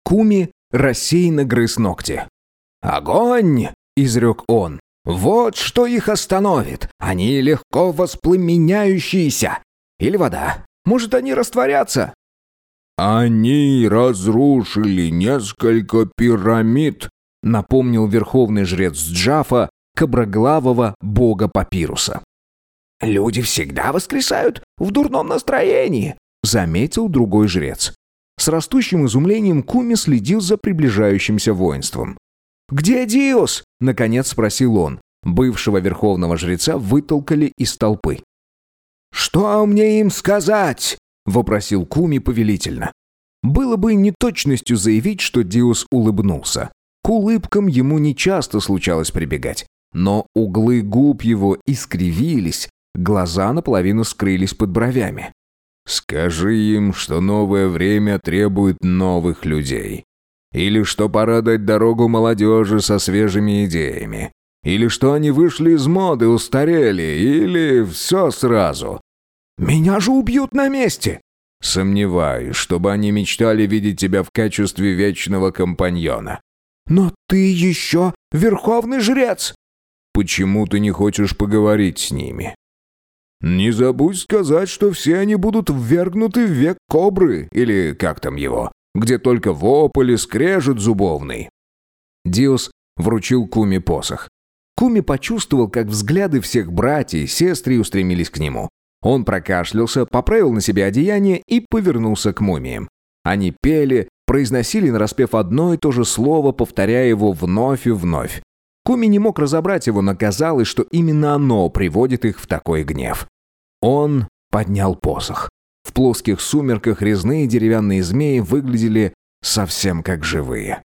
Куми рассеянно грыз ногти. «Огонь!» — изрек он. «Вот что их остановит. Они легко воспламеняющиеся. Или вода. Может, они растворятся?» «Они разрушили несколько пирамид», — напомнил верховный жрец Джафа, коброглавого бога Папируса. «Люди всегда воскресают в дурном настроении», — заметил другой жрец. С растущим изумлением Куми следил за приближающимся воинством. «Где Диос?» — наконец спросил он. Бывшего верховного жреца вытолкали из толпы. «Что мне им сказать?» — вопросил Куми повелительно. Было бы неточностью заявить, что Диос улыбнулся. К улыбкам ему нечасто случалось прибегать. Но углы губ его искривились, глаза наполовину скрылись под бровями. «Скажи им, что новое время требует новых людей. Или что пора дать дорогу молодежи со свежими идеями. Или что они вышли из моды, устарели. Или все сразу». «Меня же убьют на месте!» «Сомневаюсь, чтобы они мечтали видеть тебя в качестве вечного компаньона». «Но ты еще верховный жрец!» «Почему ты не хочешь поговорить с ними?» «Не забудь сказать, что все они будут ввергнуты в век кобры, или как там его, где только вопль и скрежет зубовный». Диос вручил Куми посох. Куми почувствовал, как взгляды всех братьев и сестр устремились к нему. Он прокашлялся, поправил на себе одеяние и повернулся к мумиям. Они пели, произносили нараспев одно и то же слово, повторяя его вновь и вновь. Куми не мог разобрать его, но казалось, что именно оно приводит их в такой гнев. Он поднял посох. В плоских сумерках резные деревянные змеи выглядели совсем как живые.